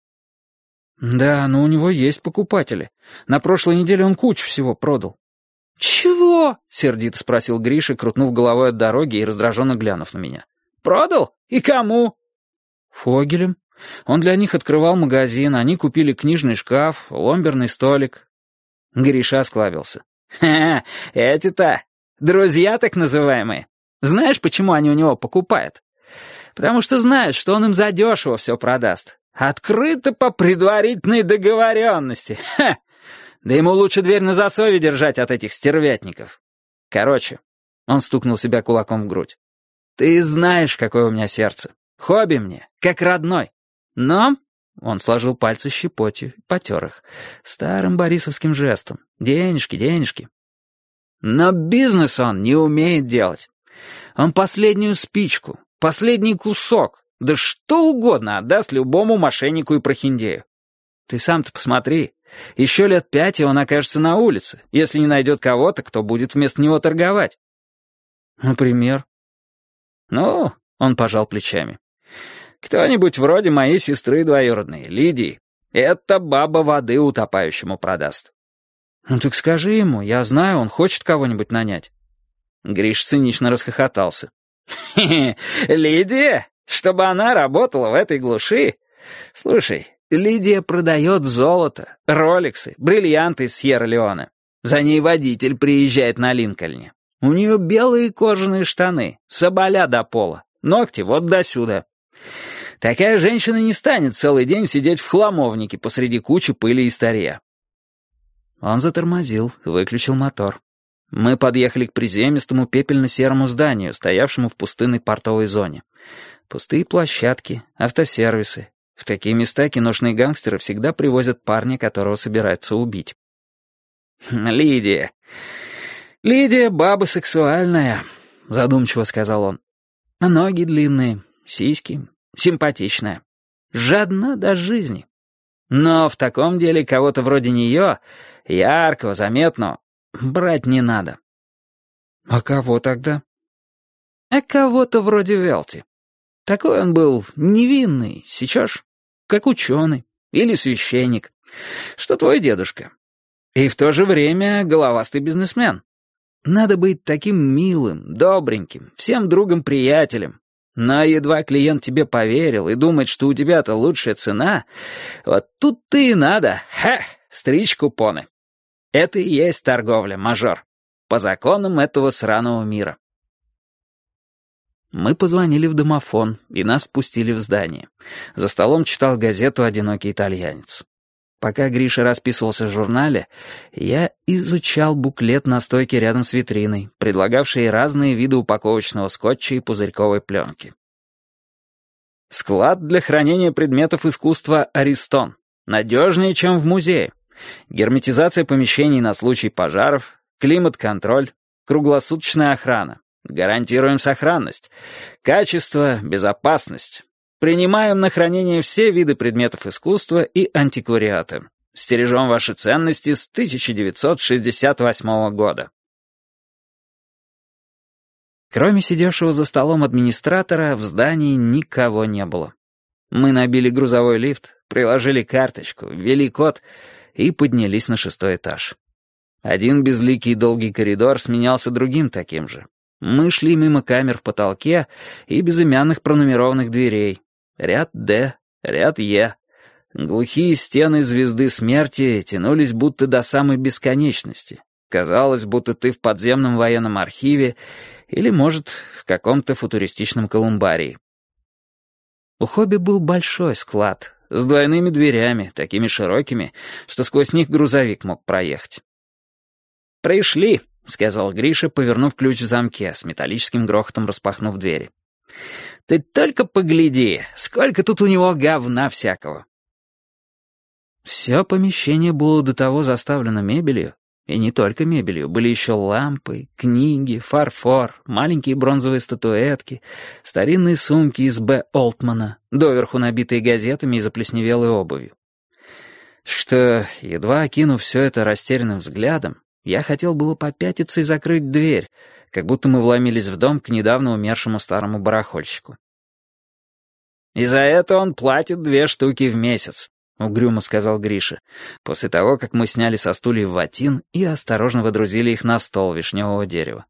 «Да, но у него есть покупатели. На прошлой неделе он кучу всего продал». «Чего?» — сердито спросил Гриша, крутнув головой от дороги и раздраженно глянув на меня. «Продал? И кому?» «Фогелем. Он для них открывал магазин, они купили книжный шкаф, ломберный столик». Гриша осклабился. «Ха-ха, эти-то, друзья так называемые. Знаешь, почему они у него покупают? Потому что знают, что он им задешево все продаст. Открыто по предварительной договоренности. Ха! Да ему лучше дверь на засове держать от этих стервятников. Короче, он стукнул себя кулаком в грудь. Ты знаешь, какое у меня сердце. Хобби мне, как родной. Но... Он сложил пальцы щепотью, потер их. Старым борисовским жестом. Денежки, денежки. Но бизнес он не умеет делать. Он последнюю спичку, последний кусок, да что угодно отдаст любому мошеннику и прохиндею. Ты сам-то посмотри. Еще лет 5, и он окажется на улице, если не найдет кого-то, кто будет вместо него торговать. Например? Ну, он пожал плечами. Кто-нибудь вроде моей сестры двоюродной, Лидии. Эта баба воды утопающему продаст. Ну так скажи ему, я знаю, он хочет кого-нибудь нанять. Гриш цинично расхохотался. «Хе-хе, Лидия? Чтобы она работала в этой глуши? Слушай, Лидия продает золото, роликсы, бриллианты из Сьерра-Леоне. За ней водитель приезжает на Линкольне. У нее белые кожаные штаны, соболя до пола, ногти вот досюда. Такая женщина не станет целый день сидеть в хламовнике посреди кучи пыли и старья». Он затормозил, выключил мотор. Мы подъехали к приземистому пепельно-серому зданию, стоявшему в пустынной портовой зоне. Пустые площадки, автосервисы. В такие места киношные гангстеры всегда привозят парня, которого собираются убить. «Лидия. Лидия баба сексуальная», — задумчиво сказал он. «Ноги длинные, сиськи, симпатичная. Жадна до жизни. Но в таком деле кого-то вроде нее, яркого, заметного, брать не надо». «А кого тогда?» «А кого-то вроде Велти. Такой он был невинный, сечешь, как ученый или священник, что твой дедушка. И в то же время головастый бизнесмен. Надо быть таким милым, добреньким, всем другом-приятелем. Но едва клиент тебе поверил и думает, что у тебя-то лучшая цена, вот тут-то и надо, стричь купоны. Это и есть торговля, мажор, по законам этого сраного мира». Мы позвонили в домофон, и нас впустили в здание. За столом читал газету «Одинокий итальянец». Пока Гриша расписывался в журнале, я изучал буклет на стойке рядом с витриной, предлагавший разные виды упаковочного скотча и пузырьковой пленки. «Склад для хранения предметов искусства «Аристон». Надежнее, чем в музее. Герметизация помещений на случай пожаров, климат-контроль, круглосуточная охрана. Гарантируем сохранность. Качество, безопасность. Принимаем на хранение все виды предметов искусства и антиквариата. Стережем ваши ценности с 1968 года». Кроме сидевшего за столом администратора, в здании никого не было. Мы набили грузовой лифт, приложили карточку, ввели код и поднялись на 6-й этаж. Один безликий долгий коридор сменялся другим таким же. Мы шли мимо камер в потолке и безымянных пронумерованных дверей. Ряд «Д», ряд «Е». Глухие стены звезды смерти тянулись будто до самой бесконечности. Казалось, будто ты в подземном военном архиве или, может, в каком-то футуристичном колумбарии. У Хобби был большой склад, с двойными дверями, такими широкими, что сквозь них грузовик мог проехать. «Пришли», — сказал Гриша, повернув ключ в замке, с металлическим грохотом распахнув двери. «Ты только погляди, сколько тут у него говна всякого». Все помещение было до того заставлено мебелью, и не только мебелью, были еще лампы, книги, фарфор, маленькие бронзовые статуэтки, старинные сумки из Б. Олтмана, доверху набитые газетами и заплесневелой обувью. Что, едва окинув все это растерянным взглядом, я хотел было попятиться и закрыть дверь, как будто мы вломились в дом к недавно умершему старому барахольщику. «И за это он платит 2 штуки в месяц», — угрюмо сказал Гриша, после того, как мы сняли со стульев ватин и осторожно водрузили их на стол вишневого дерева.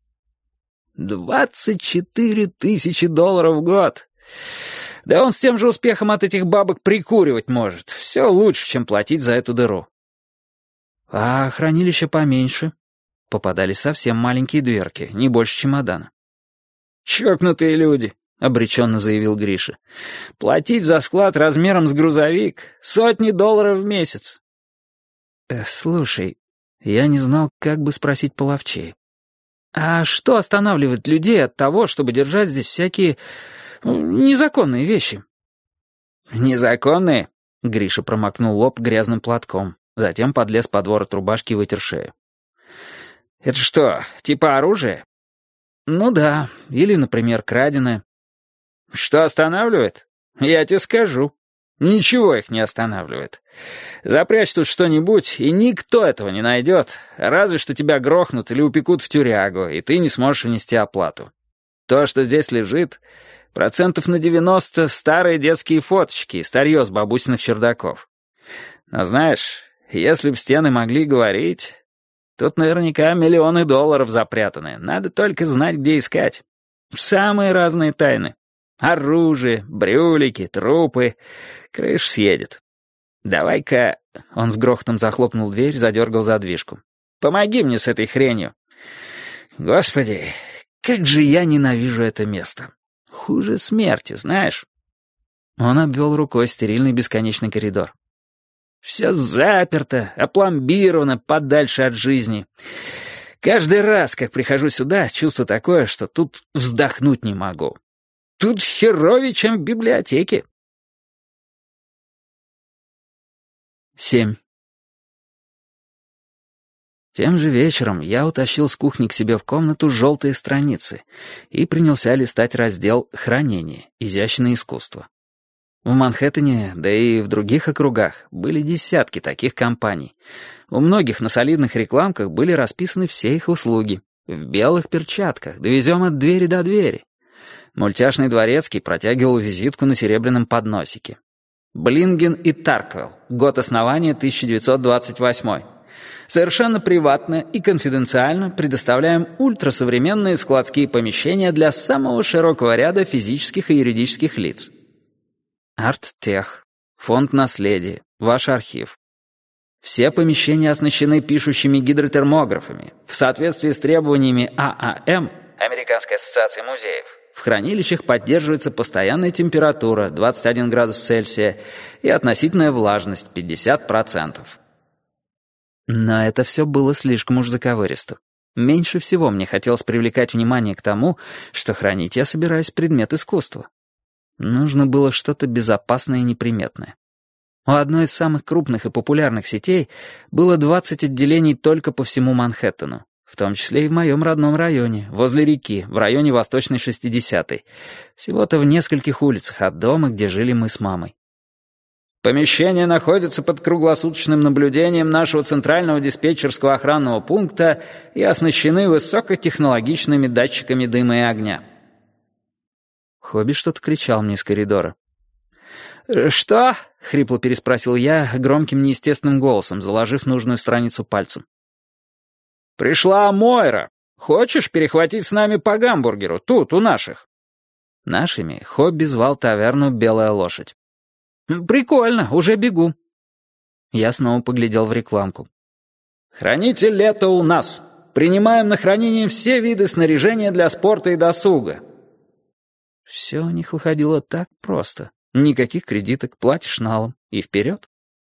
24 тысячи долларов в год! Да он с тем же успехом от этих бабок прикуривать может. Все лучше, чем платить за эту дыру». «А хранилище поменьше?» Попадались совсем маленькие дверки, не больше чемодана. «Чокнутые люди», — обреченно заявил Гриша. «Платить за склад размером с грузовик — $100 в месяц». «Слушай, я не знал, как бы спросить половчее. А что останавливает людей от того, чтобы держать здесь всякие незаконные вещи?» «Незаконные?» — Гриша промокнул лоб грязным платком, затем подлез под ворот рубашки и вытер шею. «Это что, типа оружие?» «Ну да, или, например, краденое». «Что останавливает? Я тебе скажу. Ничего их не останавливает. Запрячь тут что-нибудь, и никто этого не найдет, разве что тебя грохнут или упекут в тюрягу, и ты не сможешь внести оплату. То, что здесь лежит, 90% старые детские фоточки и старье с бабусиных чердаков. Но знаешь, если б стены могли говорить, тут наверняка миллионы долларов запрятаны, надо только знать, где искать. Самые разные тайны. Оружие, брюлики, трупы. Крыш съедет. Давай-ка...» Он с грохотом захлопнул дверь, задергал задвижку. «Помоги мне с этой хренью. Господи, как же я ненавижу это место. Хуже смерти, знаешь?» Он обвел рукой стерильный бесконечный коридор. «Все заперто, опломбировано подальше от жизни. Каждый раз, как прихожу сюда, чувство такое, что тут вздохнуть не могу. Тут херовее, чем в библиотеке». 7. Тем же вечером я утащил с кухни к себе в комнату желтые страницы и принялся листать раздел «Хранение. Изящное искусство». В Манхэттене, да и в других округах, были десятки таких компаний. У многих на солидных рекламках были расписаны все их услуги. В белых перчатках, довезем от двери до двери. Мультяшный дворецкий протягивал визитку на серебряном подносике. Блинген и Тарквелл. Год основания 1928. Совершенно приватно и конфиденциально предоставляем ультрасовременные складские помещения для самого широкого ряда физических и юридических лиц. Арттех. Фонд наследия. Ваш архив. Все помещения оснащены пишущими гидротермографами. В соответствии с требованиями ААМ, Американской ассоциации музеев, в хранилищах поддерживается постоянная температура 21 градус Цельсия и относительная влажность 50%. Но это все было слишком уж заковыристо. Меньше всего мне хотелось привлекать внимание к тому, что хранить я собираюсь предмет искусства. Нужно было что-то безопасное и неприметное. У одной из самых крупных и популярных сетей было 20 отделений только по всему Манхэттену. В том числе и в моем родном районе, возле реки, в районе Восточной 60-й. Всего-то в нескольких улицах от дома, где жили мы с мамой. Помещения находятся под круглосуточным наблюдением нашего центрального диспетчерского охранного пункта и оснащены высокотехнологичными датчиками дыма и огня. Хобби что-то кричал мне из коридора. «Что?» — хрипло переспросил я громким неестественным голосом, заложив нужную страницу пальцем. «Пришла Мойра. Хочешь перехватить с нами по гамбургеру, тут, у наших?» Нашими Хобби звал таверну «Белая лошадь». «Прикольно, уже бегу». Я снова поглядел в рекламку. «Хранитель лета у нас. Принимаем на хранение все виды снаряжения для спорта и досуга». Все у них выходило так просто. Никаких кредиток, платишь налом и вперед.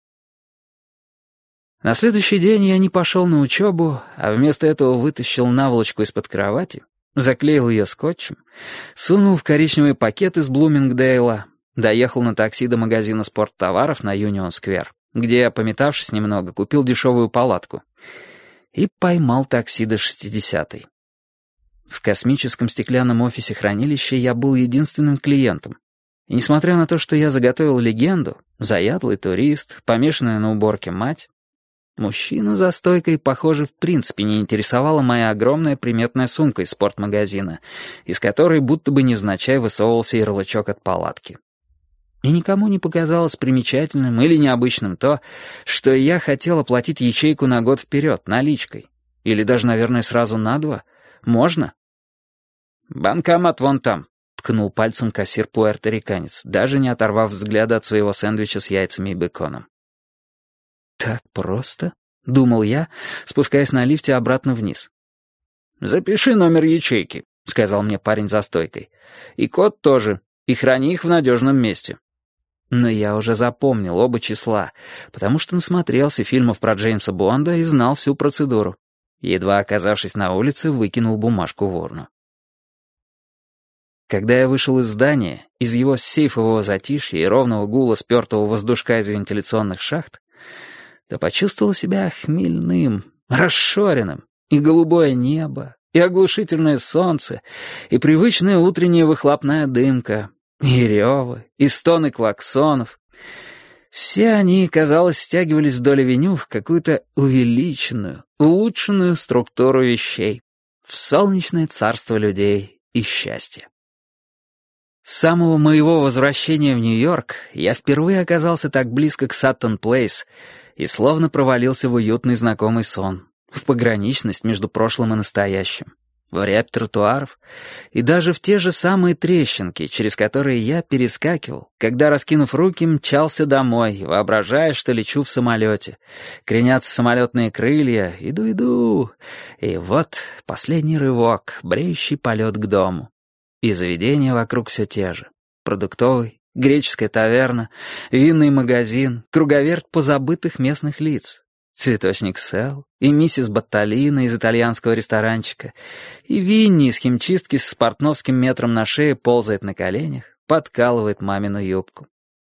На следующий день я не пошел на учебу, а вместо этого вытащил наволочку из-под кровати, заклеил ее скотчем, сунул в коричневый пакет из Блумингдейла, доехал на такси до магазина спорттоваров на Юнион-сквер, где я, пометавшись немного, купил дешевую палатку и поймал такси до 60-й. В космическом стеклянном офисе хранилища я был единственным клиентом. И несмотря на то, что я заготовил легенду, заядлый турист, помешанная на уборке мать, мужчину за стойкой, похоже, в принципе не интересовала моя огромная приметная сумка из спортмагазина, из которой будто бы невзначай высовывался ярлычок от палатки. И никому не показалось примечательным или необычным то, что я хотел оплатить ячейку на год вперед, наличкой. Или даже, наверное, сразу на 2. Можно? «Банкомат вон там», — ткнул пальцем кассир-пуэрториканец, даже не оторвав взгляда от своего сэндвича с яйцами и беконом. «Так просто?» — думал я, спускаясь на лифте обратно вниз. «Запиши номер ячейки», — сказал мне парень за стойкой. «И код тоже, и храни их в надежном месте». Но я уже запомнил оба числа, потому что насмотрелся фильмов про Джеймса Бонда и знал всю процедуру. Едва оказавшись на улице, выкинул бумажку в урну. Когда я вышел из здания, из его сейфового затишья и ровного гула спертого воздушка из вентиляционных шахт, то почувствовал себя хмельным, расшоренным, и голубое небо, и оглушительное солнце, и привычная утренняя выхлопная дымка, и ревы, и стоны клаксонов. Все они, казалось, стягивались вдоль авеню в какую-то увеличенную, улучшенную структуру вещей, в солнечное царство людей и счастья. С самого моего возвращения в Нью-Йорк я впервые оказался так близко к Саттон-Плейс и словно провалился в уютный знакомый сон, в пограничность между прошлым и настоящим, в рябь тротуаров и даже в те же самые трещинки, через которые я перескакивал, когда, раскинув руки, мчался домой, воображая, что лечу в самолете. Кренятся самолетные крылья, иду, и вот последний рывок, бреющий полет к дому. И заведения вокруг все те же. Продуктовый, греческая таверна, винный магазин, круговерть позабытых местных лиц. Цветочник Сэл, и миссис Батталина из итальянского ресторанчика, и Винни из химчистки с портновским метром на шее ползает на коленях, подкалывает мамину юбку.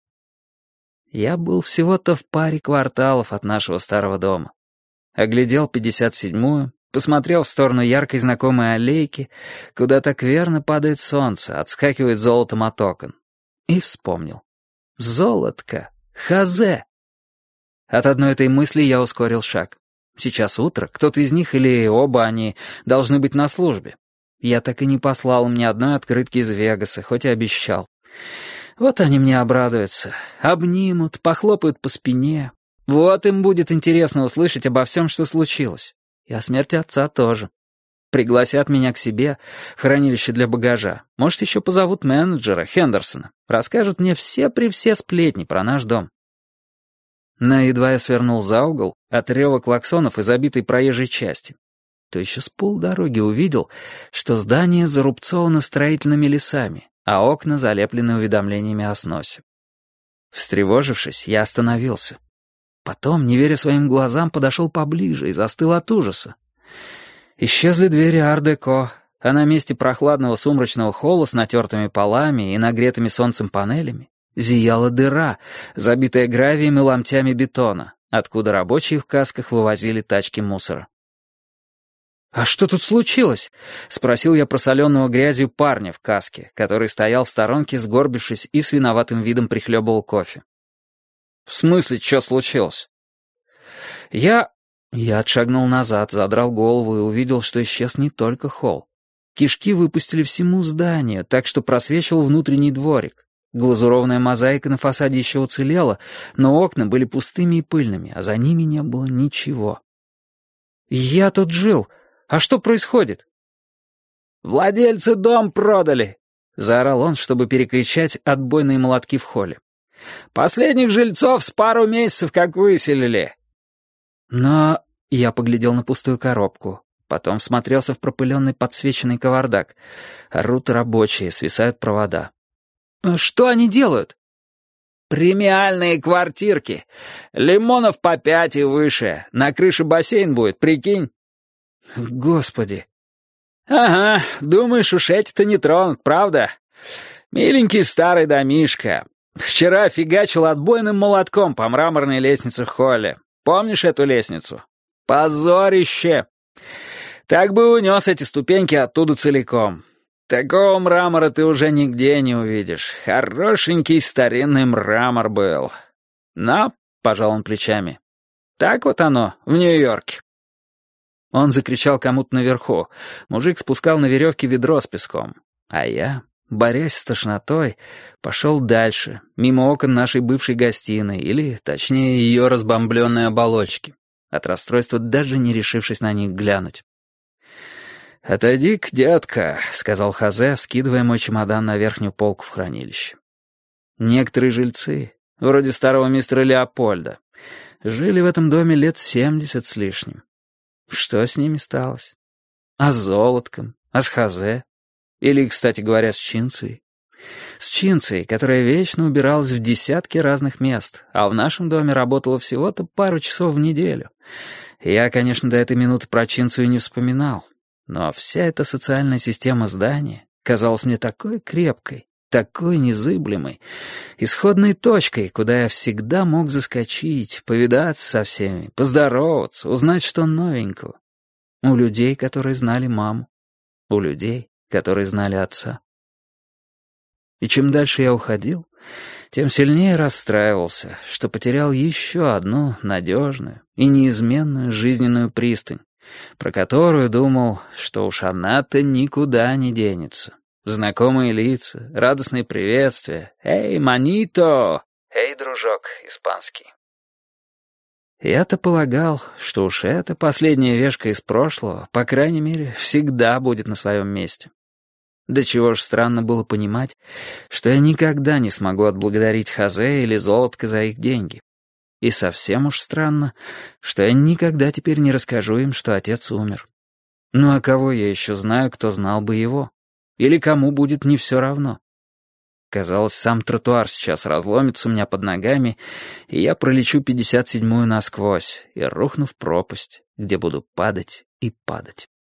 Я был всего-то в паре кварталов от нашего старого дома. Оглядел 57-ю, посмотрел в сторону яркой знакомой аллейки, куда так верно падает солнце, отскакивает золотом от окон. И вспомнил. Золотко! Хазе! От одной этой мысли я ускорил шаг. Сейчас утро, кто-то из них или оба они должны быть на службе. Я так и не послал им ни одной открытки из Вегаса, хоть и обещал. Вот они мне обрадуются, обнимут, похлопают по спине. Вот им будет интересно услышать обо всем, что случилось. И о смерти отца тоже. Пригласят меня к себе в хранилище для багажа. Может, еще позовут менеджера, Хендерсона. Расскажут мне все сплетни про наш дом. Но едва я свернул за угол от рева клаксонов и забитой проезжей части, то еще с полдороги увидел, что здание зарубцовано строительными лесами, а окна залеплены уведомлениями о сносе. Встревожившись, я остановился. Потом, не веря своим глазам, подошел поближе и застыл от ужаса. Исчезли двери ар-деко, а на месте прохладного сумрачного холла с натертыми полами и нагретыми солнцем панелями зияла дыра, забитая гравием и ломтями бетона, откуда рабочие в касках вывозили тачки мусора. «А что тут случилось?» — спросил я просоленного грязью парня в каске, который стоял в сторонке, сгорбившись и с виноватым видом прихлебывал кофе. «В смысле, что случилось?» Я отшагнул назад, задрал голову и увидел, что исчез не только холл. Кишки выпустили всему зданию, так что просвечивал внутренний дворик. Глазурованная мозаика на фасаде еще уцелела, но окна были пустыми и пыльными, а за ними не было ничего. «Я тут жил. А что происходит?» «Владельцы дом продали!» — заорал он, чтобы перекричать отбойные молотки в холле. «Последних жильцов с пару месяцев как выселили». «Но...» — я поглядел на пустую коробку. Потом всмотрелся в пропыленный подсвеченный кавардак. Орут рабочие, свисают провода. «Что они делают?» «Премиальные квартирки. Лимонов по 5 и выше. На крыше бассейн будет, прикинь». «Господи». «Ага, думаешь, уж эти-то не тронут, правда? Миленький старый домишко. Вчера фигачил отбойным молотком по мраморной лестнице в холле. Помнишь эту лестницу? Позорище. Так бы унес эти ступеньки оттуда целиком. Такого мрамора ты уже нигде не увидишь. Хорошенький старинный мрамор был. Но, — пожал он плечами, — так вот оно в Нью-Йорке». Он закричал кому-то наверху. Мужик спускал на веревке ведро с песком. А я, борясь с тошнотой, пошел дальше, мимо окон нашей бывшей гостиной, или, точнее, ее разбомбленной оболочки, от расстройства даже не решившись на них глянуть. «Отойди-ка, детка», — сказал Хозе, вскидывая мой чемодан на верхнюю полку в хранилище. Некоторые жильцы, вроде старого мистера Леопольда, жили в этом доме лет 70 с лишним. Что с ними сталось? А с Золотком? А с Хозе? Или, кстати говоря, с Чинцией? С Чинцией, которая вечно убиралась в десятки разных мест, а в нашем доме работала всего-то пару часов в неделю. Я, конечно, до этой минуты про Чинцию не вспоминал, но вся эта социальная система здания казалась мне такой крепкой, такой незыблемой, исходной точкой, куда я всегда мог заскочить, повидаться со всеми, поздороваться, узнать, что новенького. У людей, которые знали маму, у людей, которые знали отца. И чем дальше я уходил, тем сильнее расстраивался, что потерял еще одну надежную и неизменную жизненную пристань, про которую думал, что уж она-то никуда не денется. Знакомые лица, радостные приветствия. «Эй, манито!» «Эй, дружок», испанский. Я-то полагал, что уж эта последняя вешка из прошлого, по крайней мере, всегда будет на своем месте. До чего ж странно было понимать, что я никогда не смогу отблагодарить Хозе или Золотко за их деньги. И совсем уж странно, что я никогда теперь не расскажу им, что отец умер. Ну а кого я еще знаю, кто знал бы его? Или кому будет не все равно? Казалось, сам тротуар сейчас разломится у меня под ногами, и я пролечу 57-ю насквозь и рухну в пропасть, где буду падать и падать.